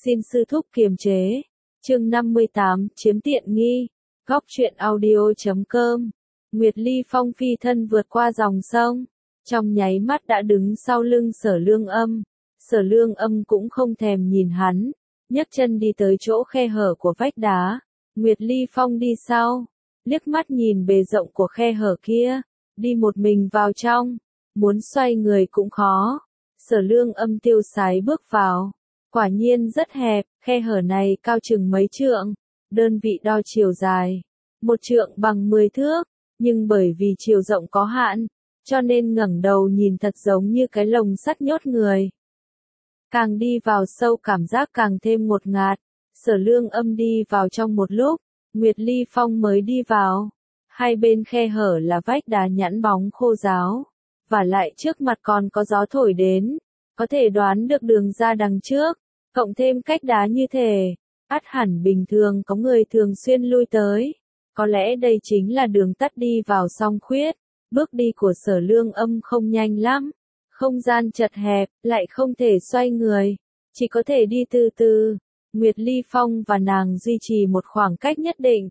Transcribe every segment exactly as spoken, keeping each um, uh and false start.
xin sư thúc kiềm chế. Chương năm mươi tám, chiếm tiện nghi. Góc truyện audio chấm com. Nguyệt Ly Phong phi thân vượt qua dòng sông, trong nháy mắt đã đứng sau lưng Sở Lương Âm. Sở Lương Âm cũng không thèm nhìn hắn, nhấc chân đi tới chỗ khe hở của vách đá. Nguyệt Ly Phong đi sau, liếc mắt nhìn bề rộng của khe hở kia, đi một mình vào trong, muốn xoay người cũng khó. Sở Lương Âm tiêu sái bước vào, quả nhiên rất hẹp, khe hở này cao chừng mấy trượng, đơn vị đo chiều dài, một trượng bằng mười thước, nhưng bởi vì chiều rộng có hạn, cho nên ngẩng đầu nhìn thật giống như cái lồng sắt nhốt người. Càng đi vào sâu cảm giác càng thêm ngột ngạt. Sở Lương Âm đi vào trong một lúc, Nguyệt Ly Phong mới đi vào. Hai bên khe hở là vách đá nhẵn bóng khô ráo, và lại trước mặt còn có gió thổi đến, có thể đoán được đường ra đằng trước, cộng thêm cách đá như thế, ắt hẳn bình thường có người thường xuyên lui tới. Có lẽ đây chính là đường tắt đi vào song khuyết. Bước đi của Sở Lương Âm không nhanh lắm, không gian chật hẹp, lại không thể xoay người, chỉ có thể đi từ từ. Nguyệt Ly Phong và nàng duy trì một khoảng cách nhất định.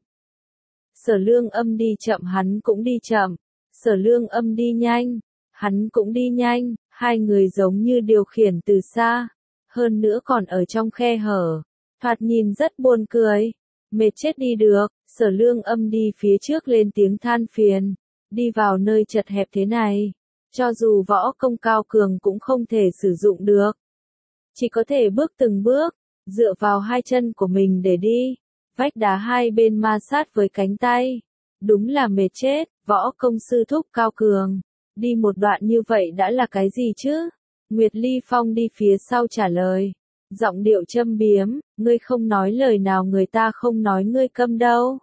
Sở Lương Âm đi chậm hắn cũng đi chậm, Sở Lương Âm đi nhanh, hắn cũng đi nhanh, hai người giống như điều khiển từ xa, hơn nữa còn ở trong khe hở, thoạt nhìn rất buồn cười, mệt chết đi được. Sở Lương Âm đi phía trước lên tiếng than phiền, đi vào nơi chật hẹp thế này, cho dù võ công cao cường cũng không thể sử dụng được, chỉ có thể bước từng bước, dựa vào hai chân của mình để đi. Vách đá hai bên ma sát với cánh tay, đúng là mệt chết. Võ công sư thúc cao cường, đi một đoạn như vậy đã là cái gì chứ? Nguyệt Ly Phong đi phía sau trả lời, giọng điệu châm biếm, ngươi không nói lời nào người ta không nói ngươi câm đâu.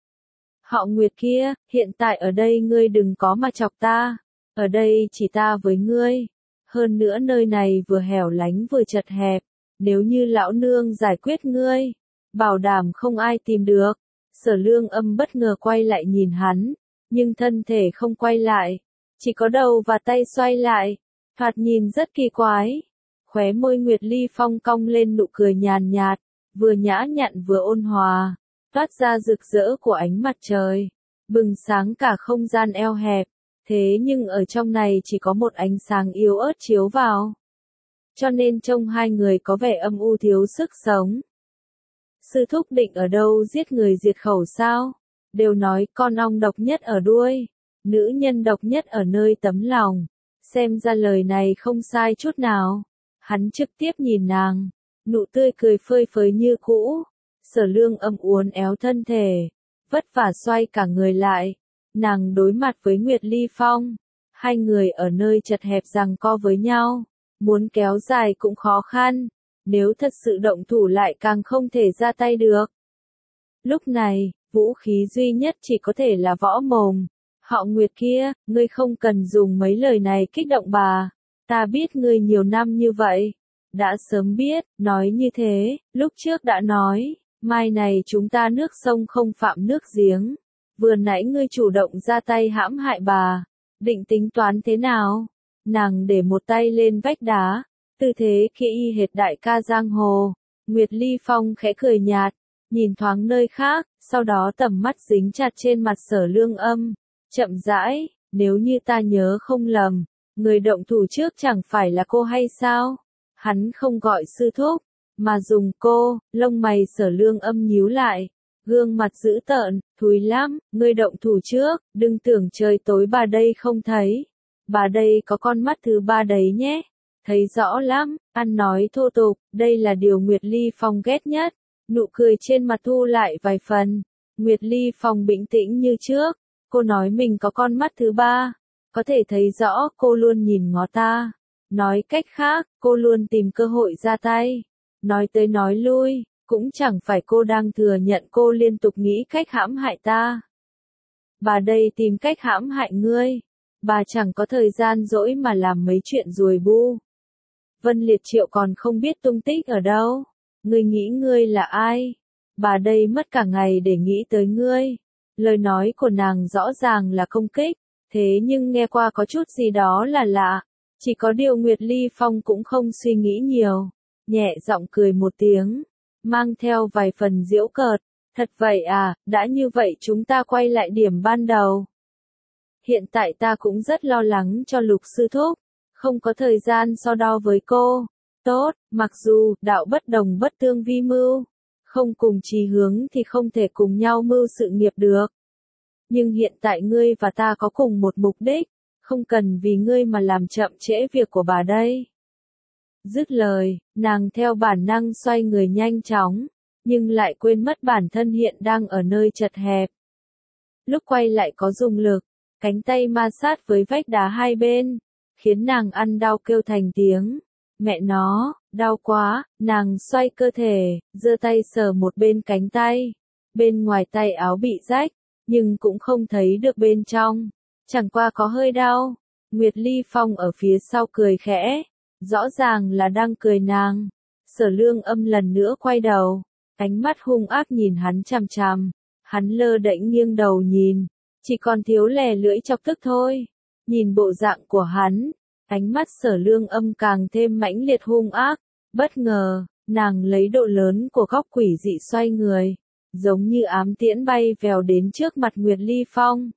Họ Nguyệt kia, hiện tại ở đây ngươi đừng có mà chọc ta, ở đây chỉ ta với ngươi, hơn nữa nơi này vừa hẻo lánh vừa chật hẹp, nếu như lão nương giải quyết ngươi, bảo đảm không ai tìm được. Sở Lương Âm bất ngờ quay lại nhìn hắn, nhưng thân thể không quay lại, chỉ có đầu và tay xoay lại, thoạt nhìn rất kỳ quái. Khóe môi Nguyệt Ly Phong cong lên nụ cười nhàn nhạt, vừa nhã nhặn vừa ôn hòa, toát ra rực rỡ của ánh mặt trời, bừng sáng cả không gian eo hẹp, thế nhưng ở trong này chỉ có một ánh sáng yếu ớt chiếu vào, cho nên trông hai người có vẻ âm u thiếu sức sống. Sư thúc định ở đâu giết người diệt khẩu sao? Đều nói con ong độc nhất ở đuôi, nữ nhân độc nhất ở nơi tấm lòng, xem ra lời này không sai chút nào. Hắn trực tiếp nhìn nàng, nụ tươi cười phơi phới như cũ. Sở Lương Âm uốn éo thân thể, vất vả xoay cả người lại, nàng đối mặt với Nguyệt Ly Phong, hai người ở nơi chật hẹp giằng co với nhau, muốn kéo dài cũng khó khăn, nếu thật sự động thủ lại càng không thể ra tay được. Lúc này, vũ khí duy nhất chỉ có thể là võ mồm. Họ Nguyệt kia, ngươi không cần dùng mấy lời này kích động bà, ta biết ngươi nhiều năm như vậy, đã sớm biết, nói như thế, lúc trước đã nói, mai này chúng ta nước sông không phạm nước giếng, vừa nãy ngươi chủ động ra tay hãm hại bà, định tính toán thế nào? Nàng để một tay lên vách đá, tư thế khi y hệt đại ca giang hồ. Nguyệt Ly Phong khẽ cười nhạt, nhìn thoáng nơi khác, sau đó tầm mắt dính chặt trên mặt Sở Lương Âm, chậm rãi, nếu như ta nhớ không lầm, người động thủ trước chẳng phải là cô hay sao? Hắn không gọi sư thúc, mà dùng cô. Lông mày Sở Lương Âm nhíu lại, gương mặt dữ tợn, thúi lắm, ngươi động thủ trước, đừng tưởng trời tối bà đây không thấy, bà đây có con mắt thứ ba đấy nhé, thấy rõ lắm. Ăn nói thô tục, đây là điều Nguyệt Ly Phong ghét nhất. Nụ cười trên mặt thu lại vài phần, Nguyệt Ly Phong bình tĩnh như trước, cô nói mình có con mắt thứ ba, có thể thấy rõ cô luôn nhìn ngó ta, nói cách khác, cô luôn tìm cơ hội ra tay, nói tới nói lui, cũng chẳng phải cô đang thừa nhận cô liên tục nghĩ cách hãm hại ta. Bà đây tìm cách hãm hại ngươi, bà chẳng có thời gian rỗi mà làm mấy chuyện ruồi bu. Vân Liệt Triệu còn không biết tung tích ở đâu, ngươi nghĩ ngươi là ai? Bà đây mất cả ngày để nghĩ tới ngươi. Lời nói của nàng rõ ràng là công kích, thế nhưng nghe qua có chút gì đó là lạ, chỉ có điều Nguyệt Ly Phong cũng không suy nghĩ nhiều, nhẹ giọng cười một tiếng, mang theo vài phần giễu cợt. Thật vậy à, đã như vậy chúng ta quay lại điểm ban đầu. Hiện tại ta cũng rất lo lắng cho Lục sư thúc, không có thời gian so đo với cô. Tốt, mặc dù đạo bất đồng bất tương vi mưu, không cùng chí hướng thì không thể cùng nhau mưu sự nghiệp được. Nhưng hiện tại ngươi và ta có cùng một mục đích, không cần vì ngươi mà làm chậm trễ việc của bà đây. Dứt lời, nàng theo bản năng xoay người nhanh chóng, nhưng lại quên mất bản thân hiện đang ở nơi chật hẹp. Lúc quay lại có dùng lực, cánh tay ma sát với vách đá hai bên, khiến nàng ăn đau kêu thành tiếng. Mẹ nó, đau quá, nàng xoay cơ thể, giơ tay sờ một bên cánh tay. Bên ngoài tay áo bị rách, nhưng cũng không thấy được bên trong. Chẳng qua có hơi đau. Nguyệt Ly Phong ở phía sau cười khẽ, rõ ràng là đang cười nàng. Sở Lương Âm lần nữa quay đầu, ánh mắt hung ác nhìn hắn chằm chằm. Hắn lơ đễnh nghiêng đầu nhìn, chỉ còn thiếu lè lưỡi chọc tức thôi. Nhìn bộ dạng của hắn, ánh mắt Sở Lương Âm càng thêm mãnh liệt hung ác. Bất ngờ, nàng lấy độ lớn của góc quỷ dị xoay người, giống như ám tiễn bay vèo đến trước mặt Nguyệt Ly Phong.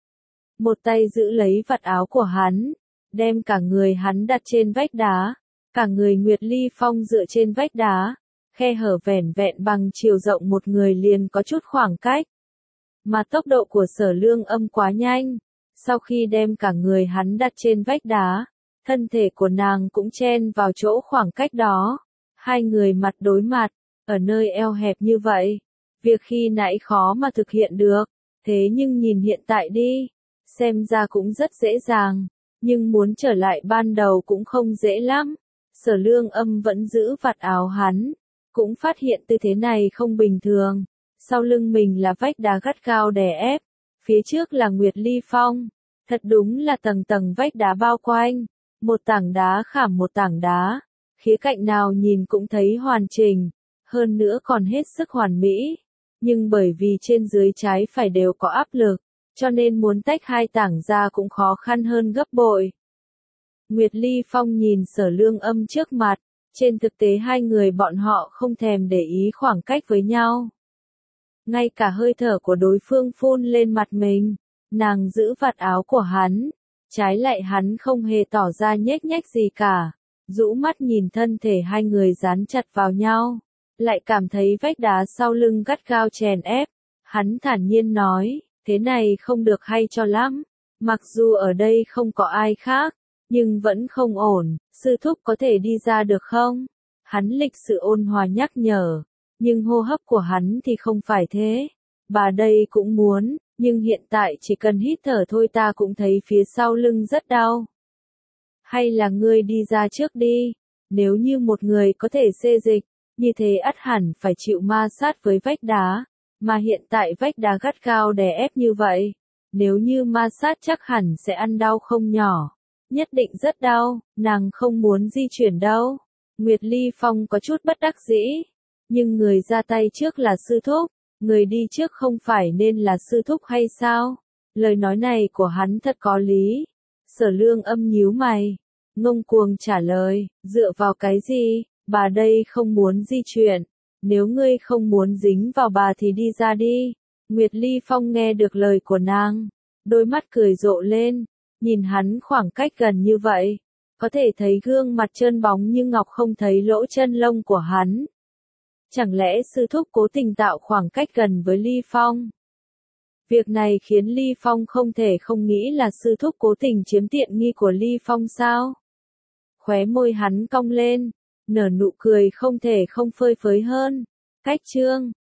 Một tay giữ lấy vạt áo của hắn, đem cả người hắn đặt trên vách đá. Cả người Nguyệt Ly Phong dựa trên vách đá, khe hở vẻn vẹn bằng chiều rộng một người liền có chút khoảng cách. Mà tốc độ của Sở Lương Âm quá nhanh, sau khi đem cả người hắn đặt trên vách đá, thân thể của nàng cũng chen vào chỗ khoảng cách đó. Hai người mặt đối mặt, ở nơi eo hẹp như vậy, việc khi nãy khó mà thực hiện được, thế nhưng nhìn hiện tại đi, xem ra cũng rất dễ dàng, nhưng muốn trở lại ban đầu cũng không dễ lắm. Sở Lương Âm vẫn giữ vạt áo hắn, cũng phát hiện tư thế này không bình thường. Sau lưng mình là vách đá gắt gao đè ép, phía trước là Nguyệt Ly Phong, thật đúng là tầng tầng vách đá bao quanh, một tảng đá khảm một tảng đá, khía cạnh nào nhìn cũng thấy hoàn chỉnh, hơn nữa còn hết sức hoàn mỹ, nhưng bởi vì trên dưới trái phải đều có áp lực, cho nên muốn tách hai tảng ra cũng khó khăn hơn gấp bội. Nguyệt Ly Phong nhìn Sở Lương Âm trước mặt, trên thực tế hai người bọn họ không thèm để ý khoảng cách với nhau. Ngay cả hơi thở của đối phương phun lên mặt mình, nàng giữ vạt áo của hắn, trái lại hắn không hề tỏ ra nhếch nhếch gì cả, rũ mắt nhìn thân thể hai người dán chặt vào nhau, lại cảm thấy vách đá sau lưng gắt gao chèn ép, hắn thản nhiên nói, thế này không được hay cho lắm, mặc dù ở đây không có ai khác, nhưng vẫn không ổn, sư thúc có thể đi ra được không? Hắn lịch sự ôn hòa nhắc nhở. Nhưng hô hấp của hắn thì không phải thế. Bà đây cũng muốn, nhưng hiện tại chỉ cần hít thở thôi ta cũng thấy phía sau lưng rất đau. Hay là ngươi đi ra trước đi, nếu như một người có thể xê dịch, như thế ắt hẳn phải chịu ma sát với vách đá, mà hiện tại vách đá gắt gao đè ép như vậy, nếu như ma sát chắc hẳn sẽ ăn đau không nhỏ, nhất định rất đau, nàng không muốn di chuyển đâu. Nguyệt Ly Phong có chút bất đắc dĩ. Nhưng người ra tay trước là sư thúc, người đi trước không phải nên là sư thúc hay sao? Lời nói này của hắn thật có lý. Sở Lương Âm nhíu mày, ngông cuồng trả lời, dựa vào cái gì, bà đây không muốn di chuyển, nếu ngươi không muốn dính vào bà thì đi ra đi. Nguyệt Ly Phong nghe được lời của nàng, đôi mắt cười rộ lên, nhìn hắn khoảng cách gần như vậy, có thể thấy gương mặt trơn bóng như ngọc không thấy lỗ chân lông của hắn. Chẳng lẽ sư thúc cố tình tạo khoảng cách gần với Ly Phong? Việc này khiến Ly Phong không thể không nghĩ là sư thúc cố tình chiếm tiện nghi của Ly Phong sao? Khóe môi hắn cong lên, nở nụ cười không thể không phơi phới hơn. Cách chương